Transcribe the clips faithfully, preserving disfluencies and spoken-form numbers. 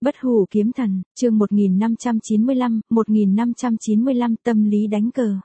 Bất hủ kiếm thần, chương một nghìn năm trăm chín mươi lăm, một nghìn năm trăm chín mươi lăm tâm lý đánh cờ.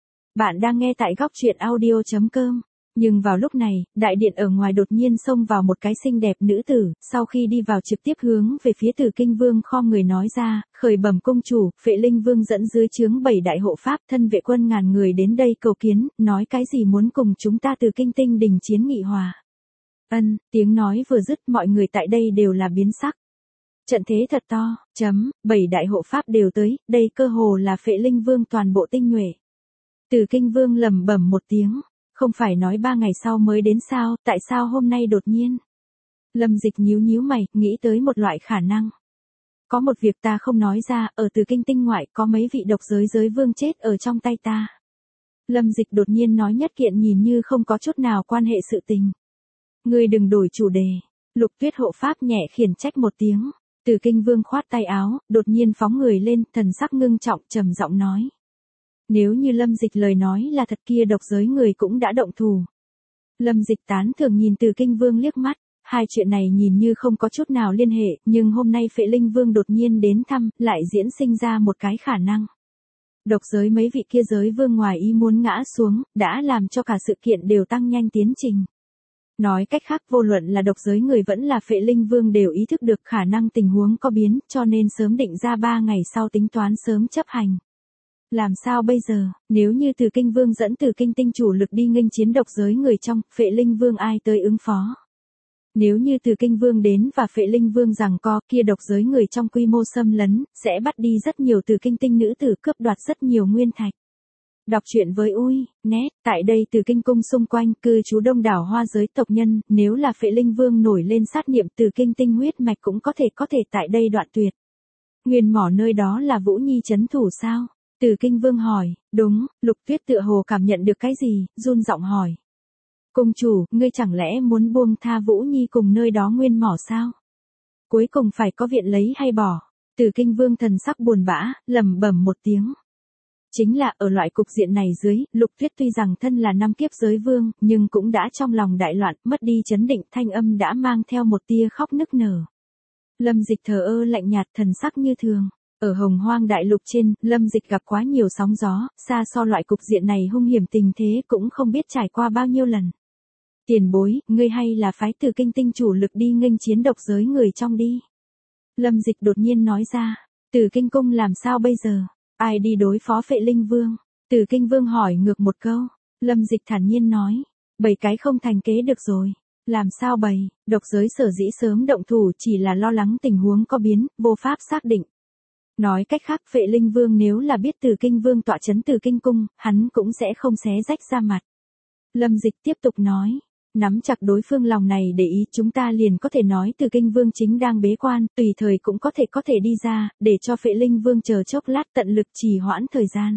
Bạn đang nghe tại góc truyện audio chấm com. Nhưng vào lúc này, đại điện ở ngoài đột nhiên xông vào một cái xinh đẹp nữ tử, sau khi đi vào trực tiếp hướng về phía Tử Kinh Vương khom người nói ra, khởi bẩm công chủ, Phệ Linh Vương dẫn dưới trướng bảy đại hộ pháp thân vệ quân ngàn người đến đây cầu kiến, nói cái gì muốn cùng chúng ta Từ Kinh Tinh đình chiến nghị hòa. Ân, tiếng nói vừa dứt mọi người tại đây đều là biến sắc. Trận thế thật to, chấm, bảy đại hộ pháp đều tới, đây cơ hồ là Phệ Linh Vương toàn bộ tinh nhuệ. Tử Kinh Vương lẩm bẩm một tiếng, không phải nói ba ngày sau mới đến sao, tại sao hôm nay đột nhiên? Lâm Dịch nhíu nhíu mày, nghĩ tới một loại khả năng. Có một việc ta không nói ra, ở Tử Kinh Tinh ngoại có mấy vị độc giới giới vương chết ở trong tay ta. Lâm Dịch đột nhiên nói nhất kiện nhìn như không có chút nào quan hệ sự tình. Ngươi đừng đổi chủ đề. Lục Tuyết hộ pháp nhẹ khiển trách một tiếng. Tử Kinh Vương khoát tay áo, đột nhiên phóng người lên, thần sắc ngưng trọng, trầm giọng nói. Nếu như Lâm Dịch lời nói là thật kia độc giới người cũng đã động thủ. Lâm Dịch tán thường nhìn Tử Kinh Vương liếc mắt, hai chuyện này nhìn như không có chút nào liên hệ, nhưng hôm nay Phệ Linh Vương đột nhiên đến thăm, lại diễn sinh ra một cái khả năng. Độc giới mấy vị kia giới vương ngoài ý muốn ngã xuống, đã làm cho cả sự kiện đều tăng nhanh tiến trình. Nói cách khác vô luận là độc giới người vẫn là Phệ Linh Vương đều ý thức được khả năng tình huống có biến, cho nên sớm định ra ba ngày sau tính toán sớm chấp hành. Làm sao bây giờ, nếu như Tử Kinh Vương dẫn Tử Kinh Tinh chủ lực đi nghênh chiến độc giới người trong, Phệ Linh Vương ai tới ứng phó? Nếu như Tử Kinh Vương đến và Phệ Linh Vương giằng co, kia độc giới người trong quy mô xâm lấn, sẽ bắt đi rất nhiều Tử Kinh Tinh nữ tử, cướp đoạt rất nhiều nguyên thạch. Đọc truyện với ui, nét, tại đây Tử Kinh cung xung quanh cư trú đông đảo hoa giới tộc nhân, nếu là Phệ Linh Vương nổi lên sát niệm Tử Kinh Tinh huyết mạch cũng có thể có thể tại đây đoạn tuyệt. Nguyên mỏ nơi đó là Vũ Nhi trấn thủ sao? Tử Kinh Vương hỏi, đúng, Lục Tuyết tựa hồ cảm nhận được cái gì, run giọng hỏi. Công chủ, ngươi chẳng lẽ muốn buông tha Vũ Nhi cùng nơi đó nguyên mỏ sao? Cuối cùng phải có viện lấy hay bỏ? Tử Kinh Vương thần sắc buồn bã, lẩm bẩm một tiếng. Chính là ở loại cục diện này dưới, Lục Tuyết tuy rằng thân là năm kiếp giới vương, nhưng cũng đã trong lòng đại loạn, mất đi chấn định, thanh âm đã mang theo một tia khóc nức nở. Lâm Dịch thờ ơ lạnh nhạt, thần sắc như thường. Ở Hồng Hoang đại lục trên, Lâm Dịch gặp quá nhiều sóng gió, xa so loại cục diện này hung hiểm tình thế cũng không biết trải qua bao nhiêu lần. Tiền bối, ngươi hay là phái Tử Kinh Tinh chủ lực đi nghênh chiến độc giới người trong đi. Lâm Dịch đột nhiên nói ra, Tử Kinh cung làm sao bây giờ? Ai đi đối phó Phệ Linh Vương? Tử Kinh Vương hỏi ngược một câu. Lâm Dịch thản nhiên nói, bảy cái không thành kế được rồi. Làm sao bày? Độc giới sở dĩ sớm động thủ chỉ là lo lắng tình huống có biến, vô pháp xác định. Nói cách khác Phệ Linh Vương nếu là biết Tử Kinh Vương tọa trấn Tử Kinh cung, hắn cũng sẽ không xé rách ra mặt. Lâm Dịch tiếp tục nói, nắm chặt đối phương lòng này để ý chúng ta liền có thể nói Tử Kinh Vương chính đang bế quan, tùy thời cũng có thể có thể đi ra, để cho Phệ Linh Vương chờ chốc lát tận lực trì hoãn thời gian.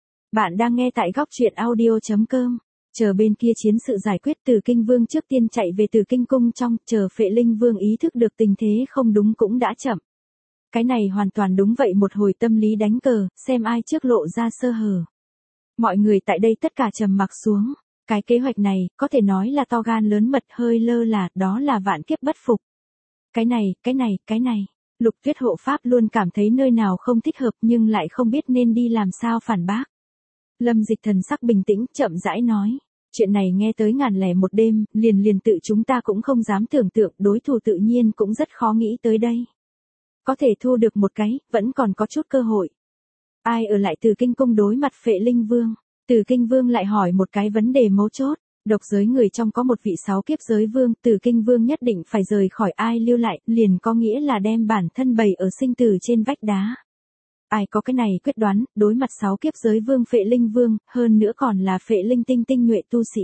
Bạn đang nghe tại góc truyện audio chấm com, chờ bên kia chiến sự giải quyết Tử Kinh Vương trước tiên chạy về Tử Kinh cung trong, chờ Phệ Linh Vương ý thức được tình thế không đúng cũng đã chậm. Cái này hoàn toàn đúng vậy, một hồi tâm lý đánh cờ, xem ai trước lộ ra sơ hở. Mọi người tại đây tất cả trầm mặc xuống. Cái kế hoạch này, có thể nói là to gan lớn mật, hơi lơ là, đó là vạn kiếp bất phục. Cái này, cái này, cái này. Lục Tuyết hộ pháp luôn cảm thấy nơi nào không thích hợp nhưng lại không biết nên đi làm sao phản bác. Lâm Dịch thần sắc bình tĩnh, chậm rãi nói. Chuyện này nghe tới ngàn lẻ một đêm, liền liền tự chúng ta cũng không dám tưởng tượng, đối thủ tự nhiên cũng rất khó nghĩ tới đây. Có thể thu được một cái, vẫn còn có chút cơ hội. Ai ở lại Tử Kinh cung đối mặt Phệ Linh Vương? Tử Kinh Vương lại hỏi một cái vấn đề mấu chốt. Độc giới người trong có một vị sáu kiếp giới vương, Tử Kinh Vương nhất định phải rời khỏi, ai lưu lại, liền có nghĩa là đem bản thân bày ở sinh tử trên vách đá. Ai có cái này quyết đoán, đối mặt sáu kiếp giới vương Phệ Linh Vương, hơn nữa còn là Phệ Linh tinh tinh nhuệ tu sĩ.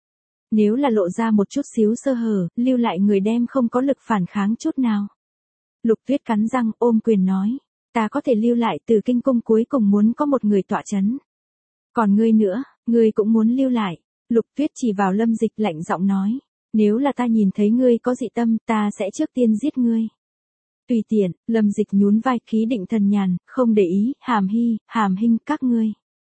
Nếu là lộ ra một chút xíu sơ hở, lưu lại người đem không có lực phản kháng chút nào. Lục Tuyết cắn răng ôm quyền nói, ta có thể lưu lại, Tử Kinh cung cuối cùng muốn có một người tọa trấn. Còn ngươi nữa, ngươi cũng muốn lưu lại. Lục Tuyết chỉ vào Lâm Dịch lạnh giọng nói, nếu là ta nhìn thấy ngươi có dị tâm, ta sẽ trước tiên giết ngươi. Tùy tiện, Lâm Dịch nhún vai, khí định thần nhàn, không để ý, Hàm Hy, Hàm Hinh, các ngươi.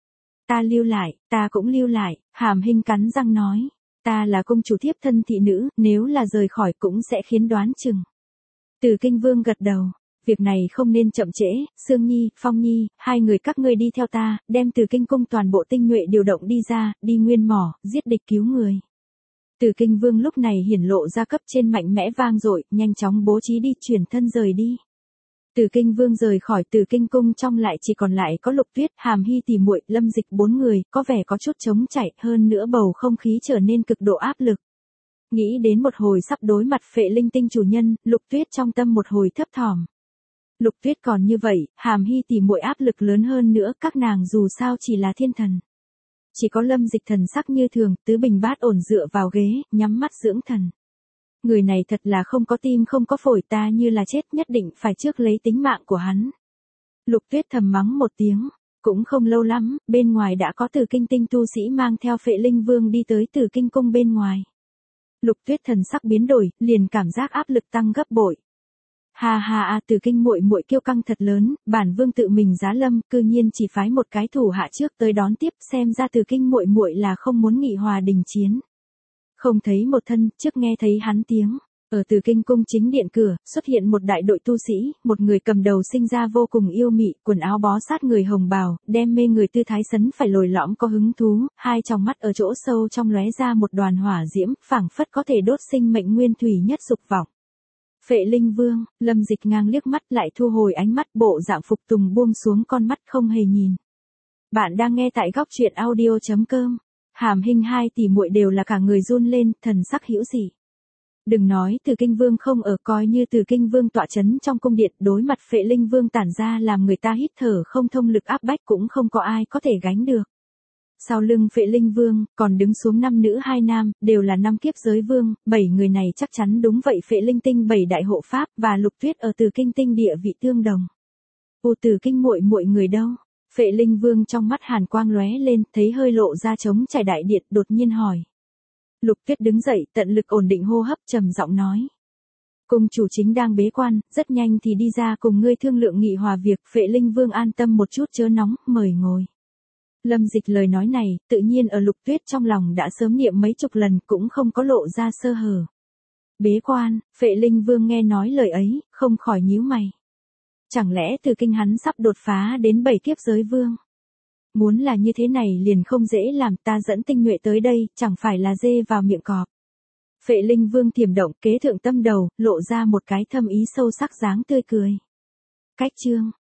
Ta lưu lại, ta cũng lưu lại, Hàm Hinh cắn răng nói, ta là công chủ thiếp thân thị nữ, nếu là rời khỏi cũng sẽ khiến đoán chừng. Tử Kinh Vương gật đầu, Việc này không nên chậm trễ, Sương Nhi, Phong Nhi, hai người các ngươi đi theo ta, đem Từ Kinh cung toàn bộ tinh nhuệ điều động đi ra, đi nguyên mỏ, giết địch cứu người. Từ Kinh Vương lúc này hiển lộ ra cấp trên mạnh mẽ vang dội, nhanh chóng bố trí đi chuyển thân rời đi. Từ Kinh Vương rời khỏi Từ Kinh cung trong lại chỉ còn lại có Lục Tuyết, Hàm Hy tỷ muội, Lâm Dịch bốn người, có vẻ có chút trống chảy, hơn nữa bầu không khí trở nên cực độ áp lực. Nghĩ đến một hồi sắp đối mặt Phệ Linh Tinh chủ nhân, Lục Tuyết trong tâm một hồi thấp thỏm. Lục Tuyết còn như vậy, Hàm Hy tỷ muội áp lực lớn hơn nữa, các nàng dù sao chỉ là thiên thần. Chỉ có Lâm Dịch thần sắc như thường, tứ bình bát ổn dựa vào ghế, nhắm mắt dưỡng thần. Người này thật là không có tim không có phổi, ta như là chết nhất định phải trước lấy tính mạng của hắn. Lục Tuyết thầm mắng một tiếng, cũng không lâu lắm, bên ngoài đã có Từ Kinh tinh tu sĩ mang theo Phệ Linh Vương đi tới Từ Kinh cung bên ngoài. Lục Tuyết thần sắc biến đổi, liền cảm giác áp lực tăng gấp bội. Ha ha a, Từ Kinh muội muội kiêu căng thật lớn, bản vương tự mình giá lâm, cư nhiên chỉ phái một cái thủ hạ trước tới đón tiếp, xem ra Từ Kinh muội muội là không muốn nghị hòa đình chiến. Không thấy một thân, trước nghe thấy hắn tiếng. Ở Từ Kinh cung chính điện cửa, xuất hiện một đại đội tu sĩ, một người cầm đầu sinh ra vô cùng yêu mị, quần áo bó sát người hồng bào, đem mê người tư thái sấn phải lồi lõm có hứng thú, hai tròng mắt ở chỗ sâu trong lóe ra một đoàn hỏa diễm, phảng phất có thể đốt sinh mệnh nguyên thủy nhất dục vọng. Phệ Linh Vương, Lâm Dịch ngang liếc mắt lại thu hồi ánh mắt, bộ dạng phục tùng buông xuống con mắt không hề nhìn. Bạn đang nghe tại góc truyện audio chấm com. Hàm Hinh hai tỷ muội đều là cả người run lên, thần sắc hữu dị. Đừng nói Từ Kinh Vương không ở, coi như Từ Kinh Vương tọa chấn trong cung điện, đối mặt Phệ Linh Vương tản ra làm người ta hít thở không thông lực áp bách cũng không có ai có thể gánh được. Sau lưng Phệ Linh Vương, còn đứng xuống năm nữ hai nam, đều là năm kiếp giới vương, bảy người này chắc chắn đúng vậy Phệ Linh Tinh bảy đại hộ pháp và Lục Tuyết ở Từ Kinh Tinh địa vị tương đồng. U Từ Kinh muội muội người đâu? Phệ Linh Vương trong mắt hàn quang lóe lên, thấy hơi lộ ra trống trải đại điện, đột nhiên hỏi. Lục Tuyết đứng dậy, tận lực ổn định hô hấp, trầm giọng nói. Cung chủ chính đang bế quan, rất nhanh thì đi ra cùng ngươi thương lượng nghị hòa việc. Phệ Linh Vương an tâm một chút chớ nóng, mời ngồi. Lâm Dịch lời nói này, tự nhiên ở Lục Tuyết trong lòng đã sớm niệm mấy chục lần, cũng không có lộ ra sơ hở. Bế quan, Phệ Linh Vương nghe nói lời ấy, không khỏi nhíu mày. Chẳng lẽ Từ Kinh hắn sắp đột phá đến bảy kiếp giới vương? Muốn là như thế này liền không dễ làm, ta dẫn tinh nhuệ tới đây, chẳng phải là dê vào miệng cọp. Phệ Linh Vương thiểm động, kế thượng tâm đầu, lộ ra một cái thâm ý sâu sắc dáng tươi cười. Cách chương,